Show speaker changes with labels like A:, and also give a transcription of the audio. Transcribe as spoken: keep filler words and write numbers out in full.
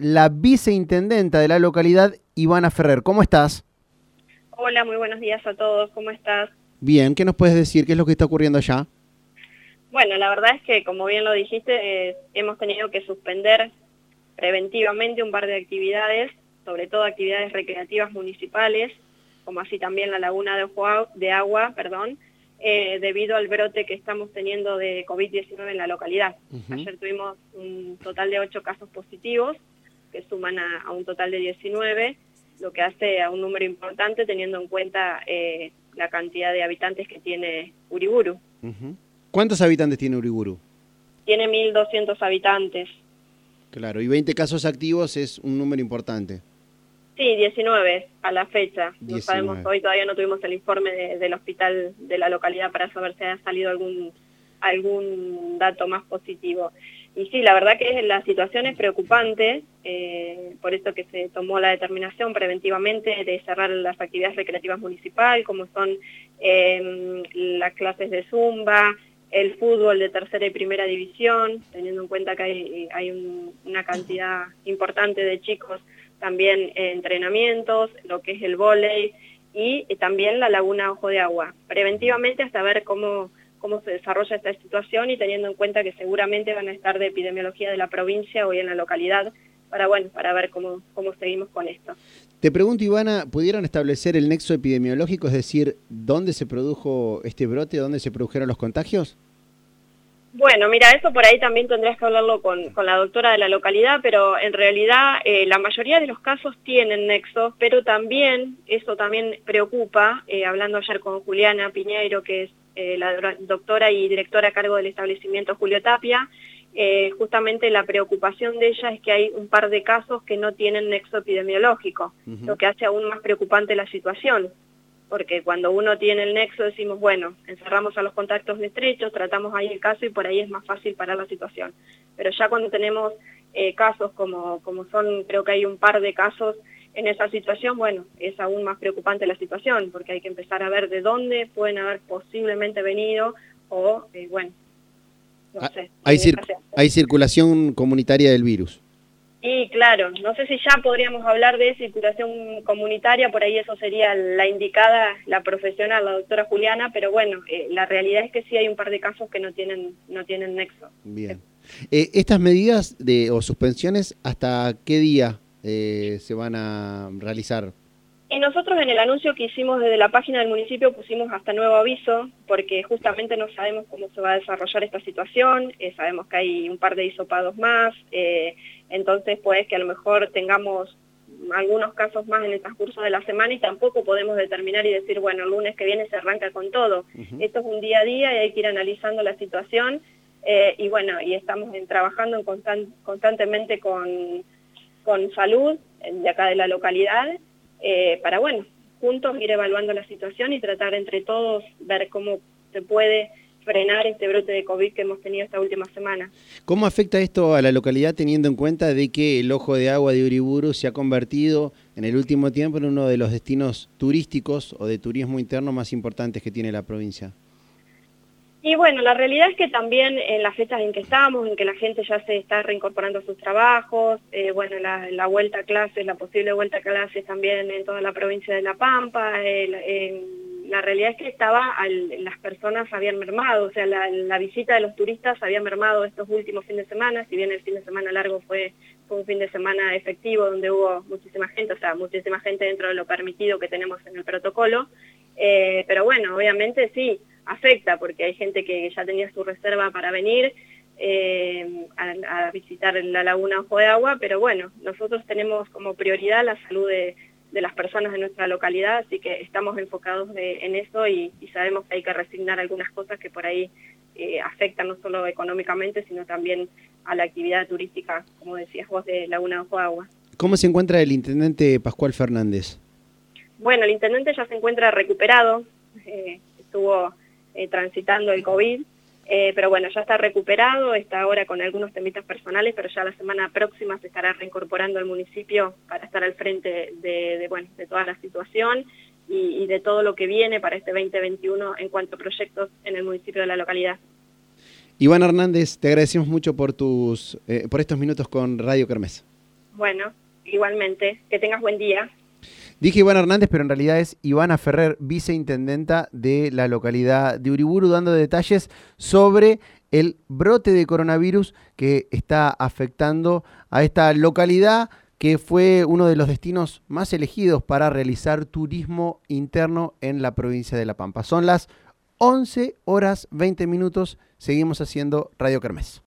A: la viceintendenta de la localidad, Ivana Ferrer. ¿Cómo estás?
B: Hola, muy buenos días a todos. ¿Cómo estás?
A: Bien, ¿qué nos puedes decir? ¿Qué es lo que está ocurriendo allá?
B: Bueno, la verdad es que, como bien lo dijiste, eh, hemos tenido que suspender preventivamente un par de actividades, sobre todo actividades recreativas municipales, como así también la Laguna de, Ojo, de Agua, perdón, eh, debido al brote que estamos teniendo de COVID diecinueve en la localidad. Uh-huh. Ayer tuvimos un total de ocho casos positivos, que suman a, a un total de diecinueve, lo que hace a un número importante teniendo en cuenta eh, la cantidad de habitantes que tiene Uriburu.
A: Uh-huh. ¿Cuántos habitantes tiene Uriburu?
B: Tiene mil doscientos habitantes.
A: Claro, y veinte casos activos es un número importante.
B: Sí, diecinueve a la fecha.
A: diecinueve.
B: No sabemos, hoy todavía no tuvimos el informe de, del hospital de la localidad para saber si ha salido algún, algún dato más positivo. Y sí, la verdad que la situación es preocupante, eh, por eso que se tomó la determinación preventivamente de cerrar las actividades recreativas municipales, como son eh, las clases de zumba, el fútbol de tercera y primera división, teniendo en cuenta que hay, hay un, una cantidad importante de chicos, también eh, entrenamientos, lo que es el vóley y eh, también la Laguna Ojo de Agua. Preventivamente hasta ver cómo, cómo se desarrolla esta situación y teniendo en cuenta que seguramente van a estar de epidemiología de la provincia o en la localidad, para bueno, para ver cómo, cómo seguimos con esto.
A: Te pregunto, Ivana, ¿pudieron establecer el nexo epidemiológico, es decir, dónde se produjo este brote, dónde se produjeron los contagios?
B: Bueno, mira, eso por ahí también tendrías que hablarlo con, con la doctora de la localidad, pero en realidad eh, la mayoría de los casos tienen nexos, pero también, eso también preocupa, eh, hablando ayer con Juliana Piñeiro, que es eh, la doctora y directora a cargo del establecimiento Julio Tapia, eh, justamente la preocupación de ella es que hay un par de casos que no tienen nexo epidemiológico, uh-huh. Lo que hace aún más preocupante la situación. Porque cuando uno tiene el nexo decimos, bueno, encerramos a los contactos estrechos, tratamos ahí el caso y por ahí es más fácil parar la situación. Pero ya cuando tenemos eh, casos como, como son, creo que hay un par de casos en esa situación, bueno, es aún más preocupante la situación, porque hay que empezar a ver de dónde pueden haber posiblemente venido o, eh, bueno, no
A: ah,
B: sé.
A: Hay, cir hay circulación comunitaria del virus.
B: Y claro, no sé si ya podríamos hablar de circulación comunitaria, por ahí eso sería la indicada, la profesional, la doctora Juliana, pero bueno, eh, la realidad es que sí hay un par de casos que no tienen, no tienen nexo.
A: Bien. Eh, ¿Estas medidas de, o suspensiones hasta qué día eh, se van a realizar?
B: Y nosotros en el anuncio que hicimos desde la página del municipio pusimos hasta nuevo aviso, porque justamente no sabemos cómo se va a desarrollar esta situación, eh, sabemos que hay un par de hisopados más, eh, entonces pues que a lo mejor tengamos algunos casos más en el transcurso de la semana y tampoco podemos determinar y decir, bueno, el lunes que viene se arranca con todo. Uh-huh. Esto es un día a día y hay que ir analizando la situación eh, y bueno, y estamos en, trabajando en constant, constantemente con, con salud de acá de la localidad, Eh, para, bueno, juntos ir evaluando la situación y tratar entre todos ver cómo se puede frenar este brote de COVID que hemos tenido esta última semana.
A: ¿Cómo afecta esto a la localidad teniendo en cuenta de que el Ojo de Agua de Uriburu se ha convertido en el último tiempo en uno de los destinos turísticos o de turismo interno más importantes que tiene la provincia?
B: Y bueno, la realidad es que también en las fechas en que estamos, en que la gente ya se está reincorporando a sus trabajos, eh, bueno, la, la vuelta a clases, la posible vuelta a clases también en toda la provincia de La Pampa, el, eh, la realidad es que estaba, al, las personas habían mermado, o sea, la, la visita de los turistas había mermado estos últimos fines de semana, si bien el fin de semana largo fue, fue un fin de semana efectivo donde hubo muchísima gente, o sea, muchísima gente dentro de lo permitido que tenemos en el protocolo, eh, pero bueno, obviamente sí, afecta porque hay gente que ya tenía su reserva para venir eh, a, a visitar la Laguna Ojo de Agua, pero bueno, nosotros tenemos como prioridad la salud de, de las personas de nuestra localidad, así que estamos enfocados de, en eso y, y sabemos que hay que resignar algunas cosas que por ahí eh, afectan no solo económicamente, sino también a la actividad turística, como decías vos, de Laguna Ojo de Agua.
A: ¿Cómo se encuentra el intendente Pascual Fernández?
B: Bueno, el intendente ya se encuentra recuperado, eh, estuvo Eh, transitando el COVID, eh, pero bueno, ya está recuperado, está ahora con algunos temitas personales, pero ya la semana próxima se estará reincorporando al municipio para estar al frente de, de, bueno, de toda la situación y, y de todo lo que viene para este veinte veintiuno en cuanto a proyectos en el municipio de la localidad.
A: Ivana Hernández, te agradecemos mucho por, tus, eh, por estos minutos con Radio Kermés.
B: Bueno, igualmente, que tengas buen día.
A: Dije Ivana Hernández, pero en realidad es Ivana Ferrer, viceintendenta de la localidad de Uriburu, dando detalles sobre el brote de coronavirus que está afectando a esta localidad, que fue uno de los destinos más elegidos para realizar turismo interno en la provincia de La Pampa. Son las once horas veinte minutos, seguimos haciendo Radio Kermés.